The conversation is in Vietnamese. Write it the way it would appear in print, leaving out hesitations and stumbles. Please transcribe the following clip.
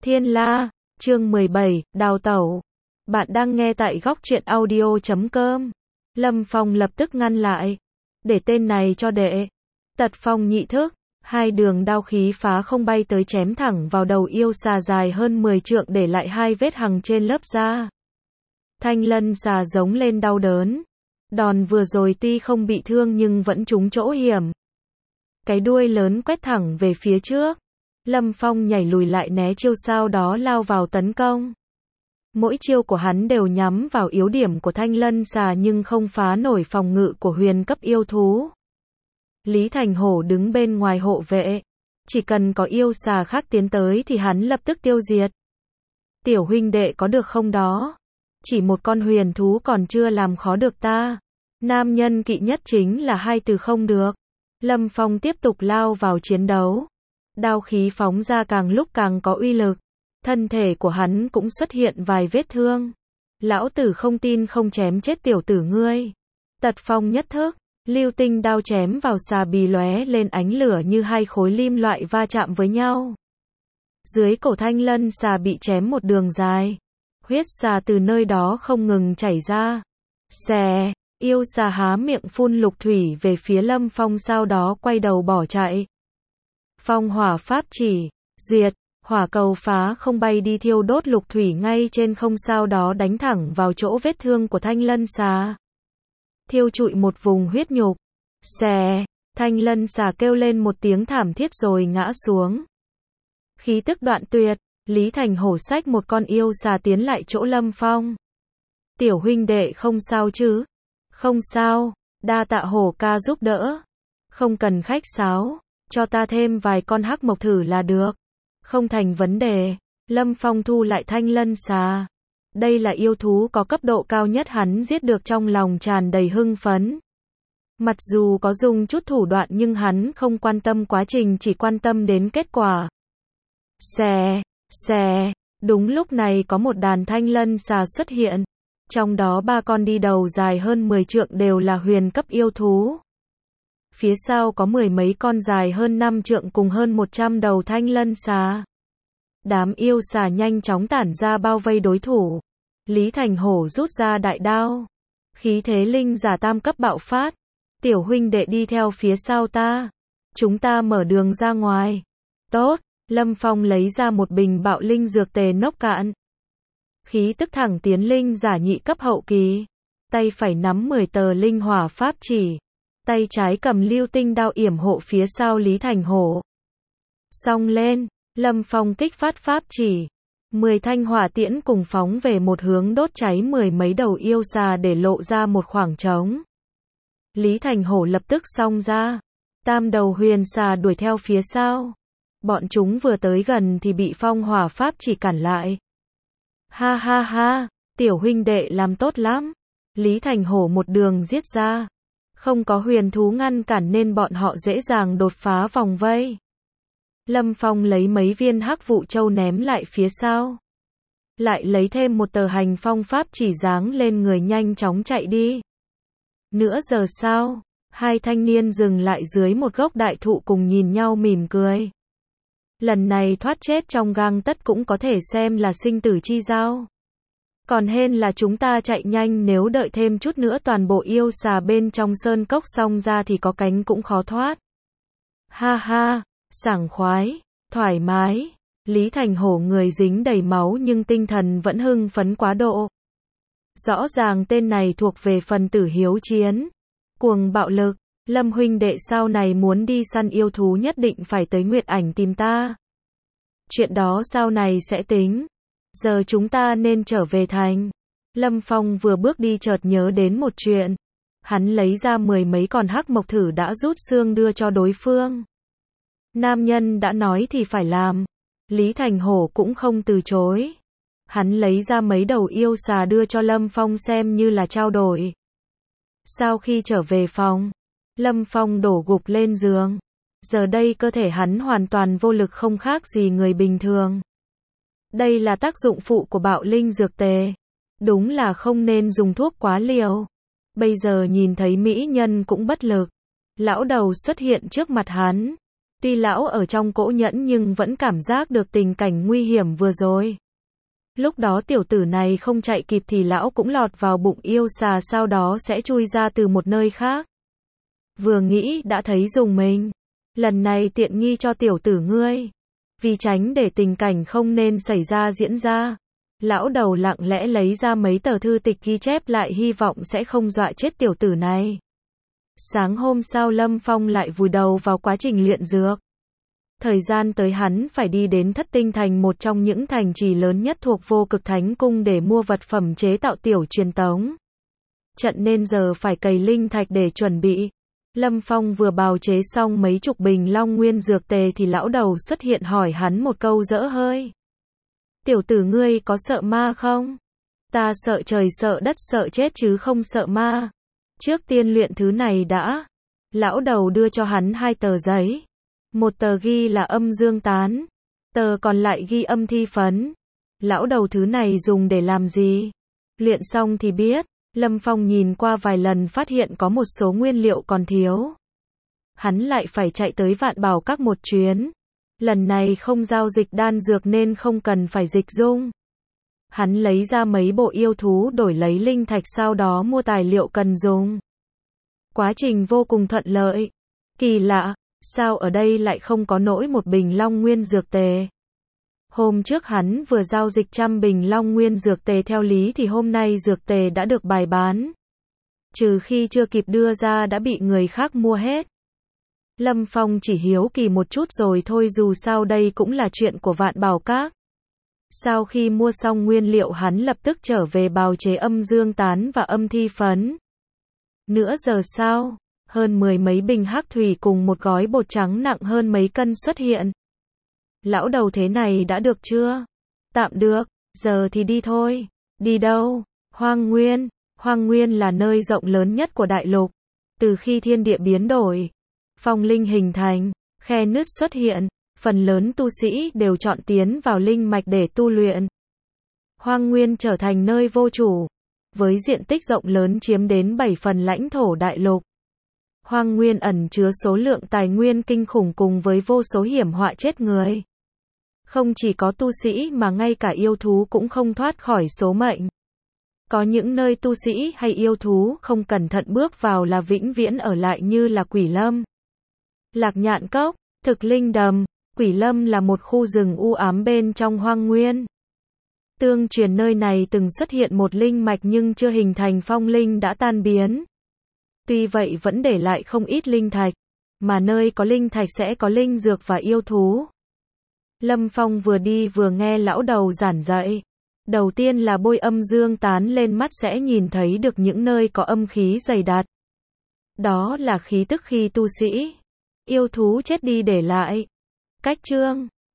Thiên La, chương 17, đào tẩu. Bạn đang nghe tại góc truyện audio.com. Lâm Phong lập tức ngăn lại. Để tên này cho đệ. Tật phong nhị thức, hai đường đao khí phá không bay tới chém thẳng vào đầu yêu xà dài hơn 10 trượng để lại hai vết hằn trên lớp da. Thanh lân xà giống lên đau đớn. Đòn vừa rồi tuy không bị thương nhưng vẫn trúng chỗ hiểm. Cái đuôi lớn quét thẳng về phía trước. Lâm Phong nhảy lùi lại né chiêu sau đó lao vào tấn công. Mỗi chiêu của hắn đều nhắm vào yếu điểm của thanh lân xà nhưng không phá nổi phòng ngự của huyền cấp yêu thú. Lý Thành Hổ đứng bên ngoài hộ vệ. Chỉ cần có yêu xà khác tiến tới thì hắn lập tức tiêu diệt. Tiểu huynh đệ có được không đó? Chỉ một con huyền thú còn chưa làm khó được ta. Nam nhân kỵ nhất chính là hai từ không được. Lâm Phong tiếp tục lao vào chiến đấu. Đao khí phóng ra càng lúc càng có uy lực. Thân thể của hắn cũng xuất hiện vài vết thương. Lão tử không tin không chém chết tiểu tử ngươi. Tật phong nhất thức, lưu tinh đao chém vào xà bì lóe lên ánh lửa như hai khối lim loại va chạm với nhau. Dưới cổ thanh lân xà bị chém một đường dài. Huyết xà từ nơi đó không ngừng chảy ra. Xè, yêu xà há miệng phun lục thủy về phía Lâm Phong sau đó quay đầu bỏ chạy. Phong hỏa pháp chỉ, diệt, hỏa cầu phá không bay đi thiêu đốt lục thủy ngay trên không sau đó đánh thẳng vào chỗ vết thương của thanh lân xà. Thiêu trụi một vùng huyết nhục. Xè, thanh lân xà kêu lên một tiếng thảm thiết rồi ngã xuống. Khí tức đoạn tuyệt, Lý Thành Hổ xách một con yêu xà tiến lại chỗ Lâm Phong. Tiểu huynh đệ không sao chứ? Không sao, đa tạ Hổ ca giúp đỡ. Không cần khách sáo. Cho ta thêm vài con hắc mộc thử là được. Không thành vấn đề. Lâm Phong thu lại thanh lân xà. Đây là yêu thú có cấp độ cao nhất hắn giết được, trong lòng tràn đầy hưng phấn. Mặc dù có dùng chút thủ đoạn nhưng hắn không quan tâm quá trình, chỉ quan tâm đến kết quả. Xè, xè, đúng lúc này có một đàn thanh lân xà xuất hiện. Trong đó 3 con đi đầu dài hơn 10 trượng đều là huyền cấp yêu thú. Phía sau có 10 mấy con dài hơn 5 trượng cùng hơn 100 đầu thanh lân xà. Đám yêu xà nhanh chóng tản ra bao vây đối thủ. Lý Thành Hổ rút ra đại đao. Khí thế linh giả tam cấp bạo phát. Tiểu huynh đệ đi theo phía sau ta. Chúng ta mở đường ra ngoài. Tốt, Lâm Phong lấy ra một bình bạo linh dược tề nốc cạn. Khí tức thẳng tiến linh giả nhị cấp hậu kỳ. Tay phải nắm 10 tờ linh hỏa pháp chỉ. Tay trái cầm lưu tinh đao yểm hộ phía sau Lý Thành Hổ. Xông lên, Lâm Phong kích phát pháp chỉ. 10 thanh hỏa tiễn cùng phóng về một hướng đốt cháy 10 mấy đầu yêu xà để lộ ra một khoảng trống. Lý Thành Hổ lập tức xông ra. Tam đầu huyền xà đuổi theo phía sau. Bọn chúng vừa tới gần thì bị phong hỏa pháp chỉ cản lại. Ha ha ha, tiểu huynh đệ làm tốt lắm. Lý Thành Hổ một đường giết ra. Không có huyền thú ngăn cản nên bọn họ dễ dàng đột phá vòng vây. Lâm Phong lấy mấy viên hắc vụ châu ném lại phía sau. Lại lấy thêm một tờ hành phong pháp chỉ giáng lên người nhanh chóng chạy đi. Nửa giờ sau, hai thanh niên dừng lại dưới một gốc đại thụ cùng nhìn nhau mỉm cười. Lần này thoát chết trong gang tấc cũng có thể xem là sinh tử chi giao. Còn hên là chúng ta chạy nhanh, nếu đợi thêm chút nữa toàn bộ yêu xà bên trong sơn cốc xông ra thì có cánh cũng khó thoát. Ha ha, sảng khoái, thoải mái. Lý Thành Hổ người dính đầy máu nhưng tinh thần vẫn hưng phấn quá độ. Rõ ràng tên này thuộc về phần tử hiếu chiến, cuồng bạo lực. Lâm huynh đệ sau này muốn đi săn yêu thú nhất định phải tới Nguyệt Ảnh tìm ta. Chuyện đó sau này sẽ tính. Giờ chúng ta nên trở về thành. Lâm Phong vừa bước đi chợt nhớ đến một chuyện. Hắn lấy ra 10 mấy con hắc mộc thử đã rút xương đưa cho đối phương. Nam nhân đã nói thì phải làm. Lý Thành Hổ cũng không từ chối. Hắn lấy ra mấy đầu yêu xà đưa cho Lâm Phong xem như là trao đổi. Sau khi trở về phòng, Lâm Phong đổ gục lên giường. Giờ đây cơ thể hắn hoàn toàn vô lực, không khác gì người bình thường. Đây là tác dụng phụ của bạo linh dược tề. Đúng là không nên dùng thuốc quá liều. Bây giờ nhìn thấy mỹ nhân cũng bất lực. Lão đầu xuất hiện trước mặt hắn. Tuy lão ở trong cỗ nhẫn nhưng vẫn cảm giác được tình cảnh nguy hiểm vừa rồi. Lúc đó tiểu tử này không chạy kịp thì lão cũng lọt vào bụng yêu xà, sau đó sẽ chui ra từ một nơi khác. Vừa nghĩ đã thấy rùng mình. Lần này tiện nghi cho tiểu tử ngươi. Vì tránh để tình cảnh không nên xảy ra diễn ra, lão đầu lặng lẽ lấy ra mấy tờ thư tịch ghi chép lại, hy vọng sẽ không dọa chết tiểu tử này. Sáng hôm sau Lâm Phong lại vùi đầu vào quá trình luyện dược. Thời gian tới hắn phải đi đến Thất Tinh Thành, một trong những thành trì lớn nhất thuộc Vô Cực Thánh Cung, để mua vật phẩm chế tạo tiểu truyền tống trận, nên giờ phải cày linh thạch để chuẩn bị. Lâm Phong vừa bào chế xong mấy chục bình Long Nguyên dược tề thì lão đầu xuất hiện hỏi hắn một câu dỡ hơi. Tiểu tử ngươi có sợ ma không? Ta sợ trời sợ đất sợ chết chứ không sợ ma. Trước tiên luyện thứ này đã. Lão đầu đưa cho hắn 2 tờ giấy. Một tờ ghi là âm dương tán, tờ còn lại ghi âm thi phấn. Lão đầu, thứ này dùng để làm gì? Luyện xong thì biết. Lâm Phong nhìn qua vài lần phát hiện có một số nguyên liệu còn thiếu. Hắn lại phải chạy tới Vạn Bảo Các một chuyến. Lần này không giao dịch đan dược nên không cần phải dịch dung. Hắn lấy ra mấy bộ yêu thú đổi lấy linh thạch, sau đó mua tài liệu cần dùng. Quá trình vô cùng thuận lợi. Kỳ lạ, sao ở đây lại không có nổi một bình Long Nguyên dược tề? Hôm trước hắn vừa giao dịch 100 bình Long Nguyên dược tề theo lý thì hôm nay dược tề đã được bày bán. Trừ khi chưa kịp đưa ra đã bị người khác mua hết. Lâm Phong chỉ hiếu kỳ một chút rồi thôi, dù sao đây cũng là chuyện của Vạn Bảo Các. Sau khi mua xong nguyên liệu hắn lập tức trở về bào chế âm dương tán và âm thi phấn. Nửa giờ sau, hơn 10 mấy bình hắc thủy cùng một gói bột trắng nặng hơn mấy cân xuất hiện. Lão đầu, thế này đã được chưa? Tạm được, giờ thì đi thôi. Đi đâu? Hoang Nguyên. Hoang Nguyên là nơi rộng lớn nhất của đại lục. Từ khi thiên địa biến đổi, phong linh hình thành, khe nứt xuất hiện, phần lớn tu sĩ đều chọn tiến vào linh mạch để tu luyện. Hoang Nguyên trở thành nơi vô chủ, với diện tích rộng lớn chiếm đến 7 phần lãnh thổ đại lục. Hoang Nguyên ẩn chứa số lượng tài nguyên kinh khủng cùng với vô số hiểm họa chết người. Không chỉ có tu sĩ mà ngay cả yêu thú cũng không thoát khỏi số mệnh. Có những nơi tu sĩ hay yêu thú không cẩn thận bước vào là vĩnh viễn ở lại, như là Quỷ Lâm, Lạc Nhạn Cốc, Thực Linh Đầm. Quỷ Lâm là một khu rừng u ám bên trong Hoang Nguyên. Tương truyền nơi này từng xuất hiện một linh mạch nhưng chưa hình thành phong linh đã tan biến. Tuy vậy vẫn để lại không ít linh thạch, mà nơi có linh thạch sẽ có linh dược và yêu thú. Lâm Phong vừa đi vừa nghe lão đầu giảng dạy. Đầu tiên là bôi âm dương tán lên mắt sẽ nhìn thấy được những nơi có âm khí dày đặc. Đó là khí tức khi tu sĩ, yêu thú chết đi để lại. Cách chương